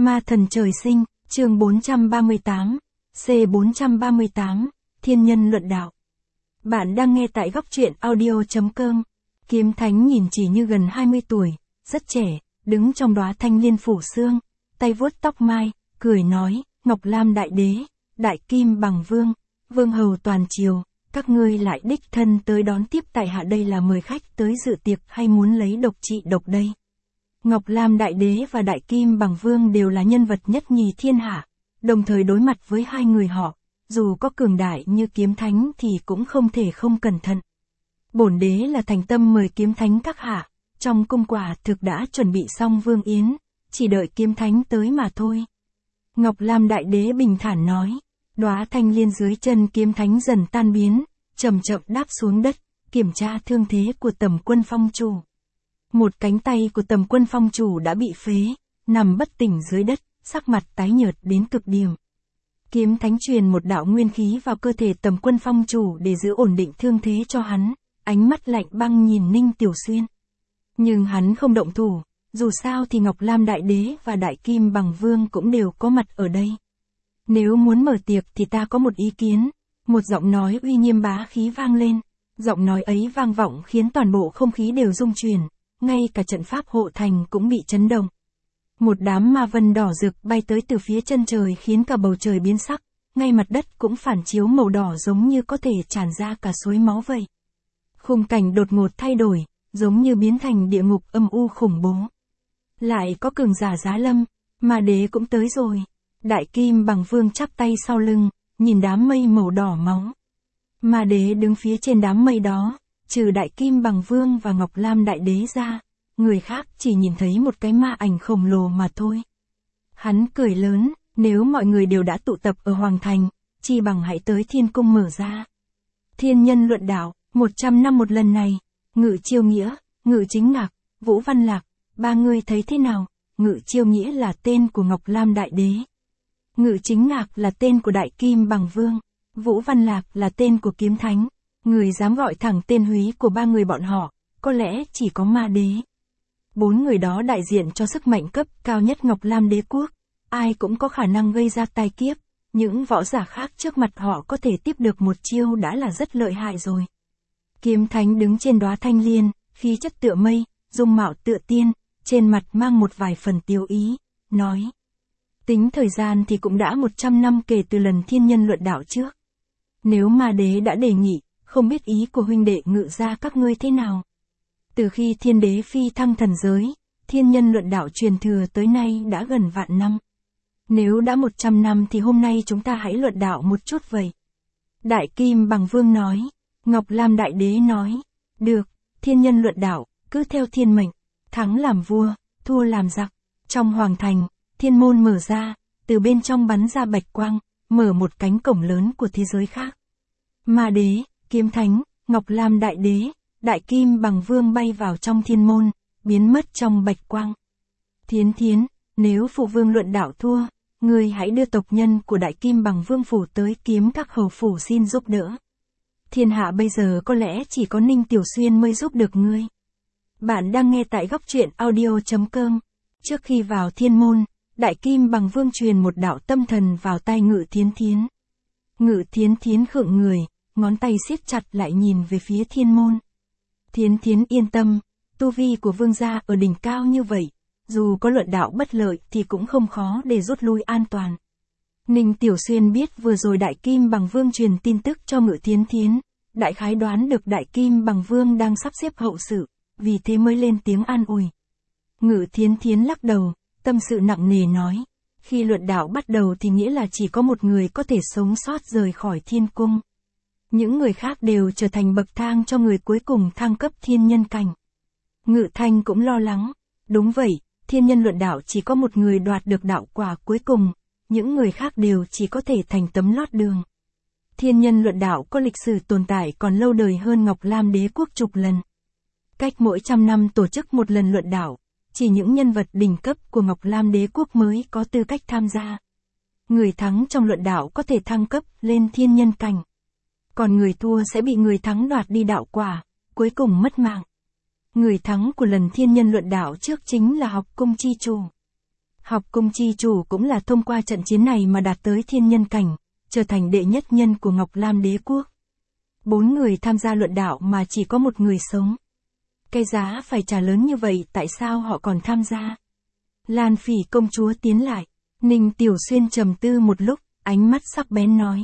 Ma thần trời sinh, chương 438, C438, Thiên nhân luận đạo. Bạn đang nghe tại góc truyện audio.com. Kiếm Thánh nhìn chỉ như gần 20 tuổi, rất trẻ, đứng trong đóa thanh liên phủ xương, tay vuốt tóc mai, cười nói, Ngọc Lam đại đế, đại kim bằng vương, vương hầu toàn triều, các ngươi lại đích thân tới đón tiếp tại hạ, đây là mời khách tới dự tiệc hay muốn lấy độc trị độc đây? Ngọc Lam đại đế và đại kim bằng vương đều là nhân vật nhất nhì thiên hạ, đồng thời đối mặt với hai người họ, dù có cường đại như Kiếm Thánh thì cũng không thể không cẩn thận. Bổn đế là thành tâm mời Kiếm Thánh các hạ, trong cung quả thực đã chuẩn bị xong vương yến, chỉ đợi Kiếm Thánh tới mà thôi. Ngọc Lam đại đế bình thản nói, đóa thanh liên dưới chân Kiếm Thánh dần tan biến, chậm chậm đáp xuống đất, kiểm tra thương thế của Tầm Quân Phong chủ. Một cánh tay của Tầm Quân Phong chủ đã bị phế, nằm bất tỉnh dưới đất, sắc mặt tái nhợt đến cực điểm. Kiếm Thánh truyền một đạo nguyên khí vào cơ thể Tầm Quân Phong chủ để giữ ổn định thương thế cho hắn, ánh mắt lạnh băng nhìn Ninh Tiểu Xuyên. Nhưng hắn không động thủ, dù sao thì Ngọc Lam đại đế và đại kim bằng vương cũng đều có mặt ở đây. Nếu muốn mở tiệc thì ta có một ý kiến. Một giọng nói uy nghiêm bá khí vang lên, giọng nói ấy vang vọng khiến toàn bộ không khí đều rung chuyển, ngay cả trận pháp hộ thành cũng bị chấn động. Một đám ma vân đỏ rực bay tới từ phía chân trời khiến cả bầu trời biến sắc, ngay mặt đất cũng phản chiếu màu đỏ giống như có thể tràn ra cả suối máu vậy. Khung cảnh đột ngột thay đổi, giống như biến thành địa ngục âm u khủng bố. Lại có cường giả giá lâm, ma đế cũng tới rồi. Đại kim bằng vương chắp tay sau lưng, nhìn đám mây màu đỏ máu. Ma đế đứng phía trên đám mây đó, trừ đại kim bằng vương và Ngọc Lam đại đế ra, người khác chỉ nhìn thấy một cái ma ảnh khổng lồ mà thôi. Hắn cười lớn, nếu mọi người đều đã tụ tập ở Hoàng Thành, chi bằng hãy tới Thiên Cung mở ra. Thiên nhân luận đạo, 100 năm một lần này, Ngự Chiêu Nghĩa, Ngự Chính Ngạc, Vũ Văn Lạc, ba người thấy thế nào? Ngự Chiêu Nghĩa là tên của Ngọc Lam đại đế. Ngự Chính Ngạc là tên của đại kim bằng vương. Vũ Văn Lạc là tên của Kiếm Thánh. Người dám gọi thẳng tên húy của ba người bọn họ, có lẽ chỉ có ma đế. Bốn người đó đại diện cho sức mạnh cấp cao nhất Ngọc Lam đế quốc. Ai cũng có khả năng gây ra tai kiếp. Những võ giả khác trước mặt họ có thể tiếp được một chiêu đã là rất lợi hại rồi. Kiếm Thánh đứng trên đóa thanh liên, khí chất tựa mây, dung mạo tựa tiên, trên mặt mang một vài phần tiêu ý, nói. Tính thời gian thì cũng đã 100 năm kể từ lần thiên nhân luận đạo trước. Nếu ma đế đã đề nghị, không biết ý của huynh đệ Ngự gia các ngươi thế nào? Từ khi thiên đế phi thăng thần giới, thiên nhân luận đạo truyền thừa tới nay đã gần vạn năm. Nếu đã 100 năm thì hôm nay chúng ta hãy luận đạo một chút vậy. Đại kim bằng vương nói. Ngọc Lam đại đế nói. Được, thiên nhân luận đạo, cứ theo thiên mệnh, thắng làm vua, thua làm giặc. Trong hoàng thành, thiên môn mở ra, từ bên trong bắn ra bạch quang, mở một cánh cổng lớn của thế giới khác. Ma đế, Kiếm Thánh, Ngọc Lam đại đế, đại kim bằng vương bay vào trong thiên môn, biến mất trong bạch quang. Thiến Thiến, nếu phụ vương luận đạo thua, ngươi hãy đưa tộc nhân của đại kim bằng vương phủ tới Kiếm Các hầu phủ xin giúp đỡ. Thiên hạ bây giờ có lẽ chỉ có Ninh Tiểu Xuyên mới giúp được ngươi. Bạn đang nghe tại góc truyện audio.com. Trước khi vào thiên môn, đại kim bằng vương truyền một đạo tâm thần vào tai Ngự Thiến Thiến. Ngự Thiến Thiến khựng người, ngón tay siết chặt lại nhìn về phía thiên môn. Thiến Thiến yên tâm, tu vi của vương gia ở đỉnh cao như vậy, dù có luận đạo bất lợi thì cũng không khó để rút lui an toàn. Ninh Tiểu Xuyên biết vừa rồi đại kim bằng vương truyền tin tức cho Ngự Thiến Thiến, đại khái đoán được đại kim bằng vương đang sắp xếp hậu sự, vì thế mới lên tiếng an ủi. Ngự Thiến Thiến lắc đầu, tâm sự nặng nề nói, khi luận đạo bắt đầu thì nghĩa là chỉ có một người có thể sống sót rời khỏi thiên cung. Những người khác đều trở thành bậc thang cho người cuối cùng thăng cấp thiên nhân cảnh. Ngự Thanh cũng lo lắng, đúng vậy, thiên nhân luận đạo chỉ có một người đoạt được đạo quả cuối cùng, những người khác đều chỉ có thể thành tấm lót đường. Thiên nhân luận đạo có lịch sử tồn tại còn lâu đời hơn Ngọc Lam đế quốc chục lần. Cách mỗi 100 năm tổ chức một lần luận đạo. Chỉ những nhân vật đỉnh cấp của Ngọc Lam đế quốc mới có tư cách tham gia. Người thắng trong luận đạo có thể thăng cấp lên thiên nhân cảnh. Còn người thua sẽ bị người thắng đoạt đi đạo quả, cuối cùng mất mạng. Người thắng của lần thiên nhân luận đạo trước chính là Học Cung chi chủ. Học cung chi chủ cũng là thông qua trận chiến này mà đạt tới thiên nhân cảnh, trở thành đệ nhất nhân của Ngọc Lam đế quốc. 4 người tham gia luận đạo mà chỉ có một người sống. Cái giá phải trả lớn như vậy tại sao họ còn tham gia? Lan Phỉ công chúa tiến lại. Ninh Tiểu Xuyên trầm tư một lúc, ánh mắt sắc bén nói.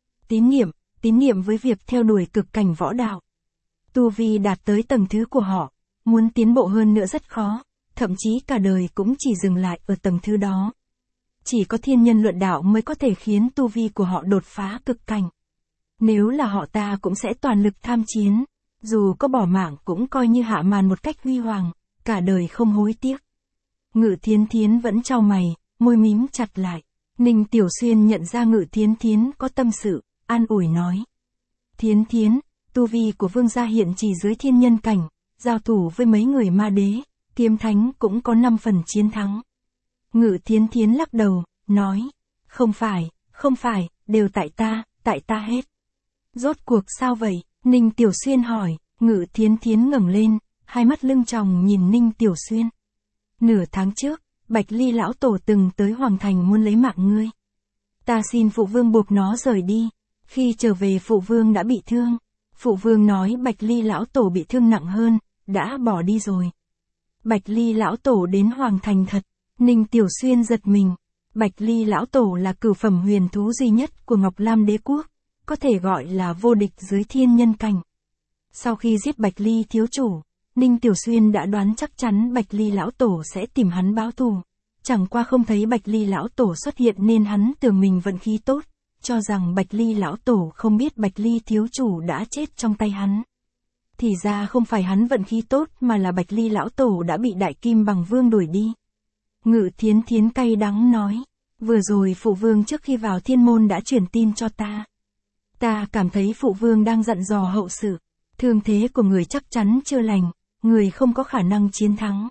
Tín niệm với việc theo đuổi cực cảnh võ đạo. Tu vi đạt tới tầng thứ của họ, muốn tiến bộ hơn nữa rất khó, thậm chí cả đời cũng chỉ dừng lại ở tầng thứ đó. Chỉ có thiên nhân luận đạo mới có thể khiến tu vi của họ đột phá cực cảnh. Nếu là họ ta cũng sẽ toàn lực tham chiến, dù có bỏ mạng cũng coi như hạ màn một cách huy hoàng, cả đời không hối tiếc. Ngự Thiến Thiến vẫn chau mày, môi mím chặt lại. Ninh Tiểu Xuyên nhận ra Ngự Thiến Thiến có tâm sự, an ủi nói. Thiến Thiến, tu vi của vương gia hiện chỉ dưới thiên nhân cảnh, giao thủ với mấy người ma đế, kiếm thánh cũng có 5 phần chiến thắng. Ngự Thiến Thiến lắc đầu, nói. Không phải, đều tại ta hết. Rốt cuộc sao vậy? Ninh Tiểu Xuyên hỏi. Ngự Thiến Thiến ngẩng lên, hai mắt lưng tròng nhìn Ninh Tiểu Xuyên. Nửa tháng trước, Bạch Ly lão tổ từng tới Hoàng Thành muốn lấy mạng ngươi. Ta xin phụ vương buộc nó rời đi. Khi trở về phụ vương đã bị thương. Phụ vương nói Bạch Ly lão tổ bị thương nặng hơn, đã bỏ đi rồi. Bạch Ly lão tổ đến Hoàng Thành thật. Ninh Tiểu Xuyên giật mình. Bạch Ly lão tổ là cửu phẩm huyền thú duy nhất của Ngọc Lam đế quốc, có thể gọi là vô địch dưới thiên nhân cảnh. Sau khi giết Bạch Ly thiếu chủ, Ninh Tiểu Xuyên đã đoán chắc chắn Bạch Ly lão tổ sẽ tìm hắn báo thù. Chẳng qua không thấy Bạch Ly lão tổ xuất hiện nên hắn tưởng mình vận khí tốt, cho rằng Bạch Ly lão tổ không biết Bạch Ly thiếu chủ đã chết trong tay hắn. Thì ra không phải hắn vận khí tốt mà là Bạch Ly lão tổ đã bị Đại Kim Bằng Vương đuổi đi. Ngự Thiến Thiến cay đắng nói, vừa rồi phụ vương trước khi vào thiên môn đã truyền tin cho ta. Ta cảm thấy phụ vương đang dặn dò hậu sự, thương thế của người chắc chắn chưa lành, người không có khả năng chiến thắng.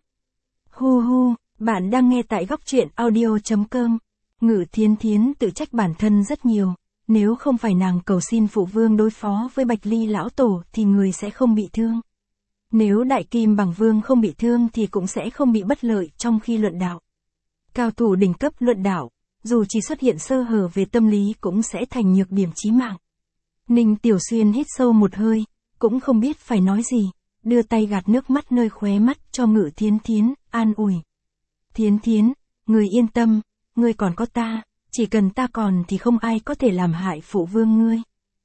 Hu, bạn đang nghe tại góc truyện audio.com. Ngự Thiến Thiến tự trách bản thân rất nhiều, nếu không phải nàng cầu xin phụ vương đối phó với Bạch Ly lão tổ thì người sẽ không bị thương. Nếu Đại Kim Bằng Vương không bị thương thì cũng sẽ không bị bất lợi trong khi luận đạo. Cao thủ đỉnh cấp luận đạo, dù chỉ xuất hiện sơ hở về tâm lý cũng sẽ thành nhược điểm chí mạng. Ninh Tiểu Xuyên hít sâu một hơi, cũng không biết phải nói gì, đưa tay gạt nước mắt nơi khóe mắt cho Ngự Thiến Thiến, an ủi. Thiến Thiến, người yên tâm, ngươi còn có ta, chỉ cần ta còn thì không ai có thể làm hại phụ vương ngươi.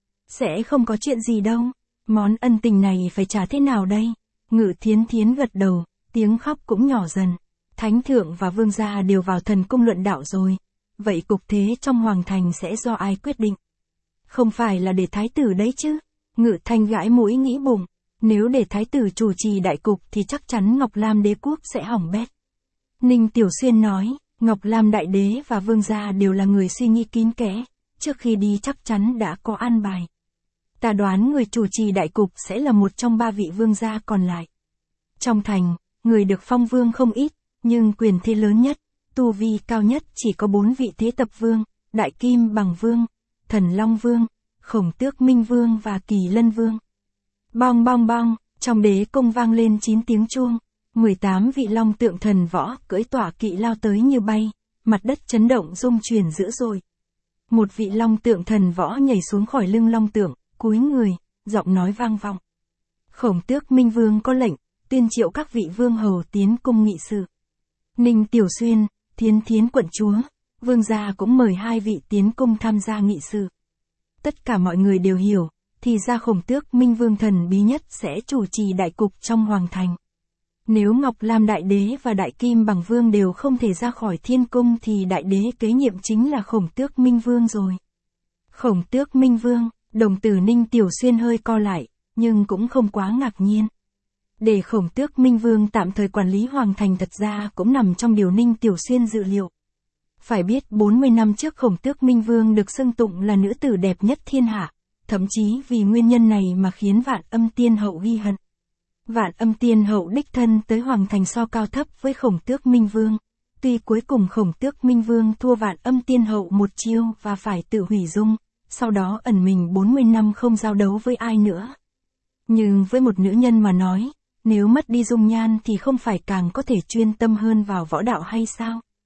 Sẽ không có chuyện gì đâu, món ân tình này phải trả thế nào đây? Ngự Thiến Thiến gật đầu, tiếng khóc cũng nhỏ dần. Thánh thượng và vương gia đều vào thần cung luận đạo rồi, vậy cục thế trong hoàng thành sẽ do ai quyết định? Không phải là để thái tử đấy chứ? Ngự Thanh gãi mũi nghĩ bụng, nếu để thái tử chủ trì đại cục thì chắc chắn Ngọc Lam đế quốc sẽ hỏng bét. Ninh Tiểu Xuyên nói, Ngọc Lam đại đế và vương gia đều là người suy nghĩ kín kẽ, trước khi đi chắc chắn đã có an bài. Ta đoán người chủ trì đại cục sẽ là một trong 3 vị vương gia còn lại. Trong thành, người được phong vương không ít, nhưng quyền thế lớn nhất, tu vi cao nhất chỉ có 4 vị thế tập vương, Đại Kim Bằng Vương, Thần Long Vương, Khổng Tước Minh Vương và Kỳ Lân Vương. Bong bong bong, trong đế cung vang lên 9 tiếng chuông, 18 vị long tượng thần võ cưỡi tọa kỵ lao tới như bay, mặt đất chấn động rung chuyển dữ dội. Một vị long tượng thần võ nhảy xuống khỏi lưng long tượng, cúi người, giọng nói vang vọng. Khổng Tước Minh Vương có lệnh, tuyên triệu các vị vương hầu tiến cung nghị sự. Ninh Tiểu Xuyên, Thiến Thiến quận chúa, vương gia cũng mời 2 vị tiến cung tham gia nghị sự. Tất cả mọi người đều hiểu, thì ra Khổng Tước Minh Vương thần bí nhất sẽ chủ trì đại cục trong hoàng thành. Nếu Ngọc Lam đại đế và Đại Kim Bằng Vương đều không thể ra khỏi thiên cung thì đại đế kế nhiệm chính là Khổng Tước Minh Vương rồi. Khổng Tước Minh Vương, đồng tử Ninh Tiểu Xuyên hơi co lại, nhưng cũng không quá ngạc nhiên. Để Khổng Tước Minh Vương tạm thời quản lý hoàng thành thật ra cũng nằm trong điều Ninh Tiểu Xuyên dự liệu. Phải biết 40 năm trước Khổng Tước Minh Vương được xưng tụng là nữ tử đẹp nhất thiên hạ, thậm chí vì nguyên nhân này mà khiến Vạn Âm Tiên Hậu ghi hận. Vạn Âm Tiên Hậu đích thân tới hoàng thành so cao thấp với Khổng Tước Minh Vương. Tuy cuối cùng Khổng Tước Minh Vương thua Vạn Âm Tiên Hậu một chiêu và phải tự hủy dung, sau đó ẩn mình 40 năm không giao đấu với ai nữa. Nhưng với một nữ nhân mà nói, nếu mất đi dung nhan thì không phải càng có thể chuyên tâm hơn vào võ đạo hay sao?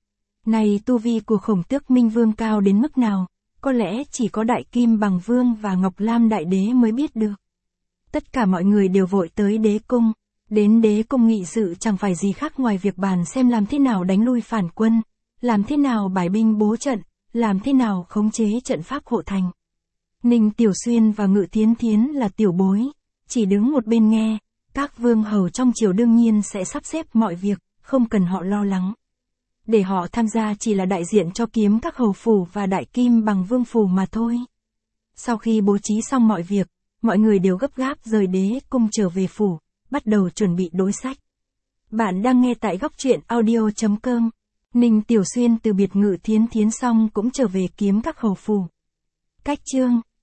Này tu vi của Khổng Tước Minh Vương cao đến mức nào, có lẽ chỉ có Đại Kim Bằng Vương và Ngọc Lam Đại Đế mới biết được. Tất cả mọi người đều vội tới đế cung, đến đế cung nghị sự chẳng phải gì khác ngoài việc bàn xem làm thế nào đánh lui phản quân, làm thế nào bài binh bố trận, làm thế nào khống chế trận pháp hộ thành. Ninh Tiểu Xuyên và Ngự Thiến Thiến là tiểu bối, chỉ đứng một bên nghe, các vương hầu trong triều đương nhiên sẽ sắp xếp mọi việc, không cần họ lo lắng. Để họ tham gia chỉ là đại diện cho Kiếm Các hầu phủ và Đại Kim Bằng Vương phủ mà thôi. Sau khi bố trí xong mọi việc, mọi người đều gấp gáp rời đế cung trở về phủ, bắt đầu chuẩn bị đối sách. Bạn đang nghe tại góc truyện audio.com. Ninh Tiểu Xuyên từ biệt Ngự Thiến Thiến xong cũng trở về Kiếm Các hầu phủ. Cách chương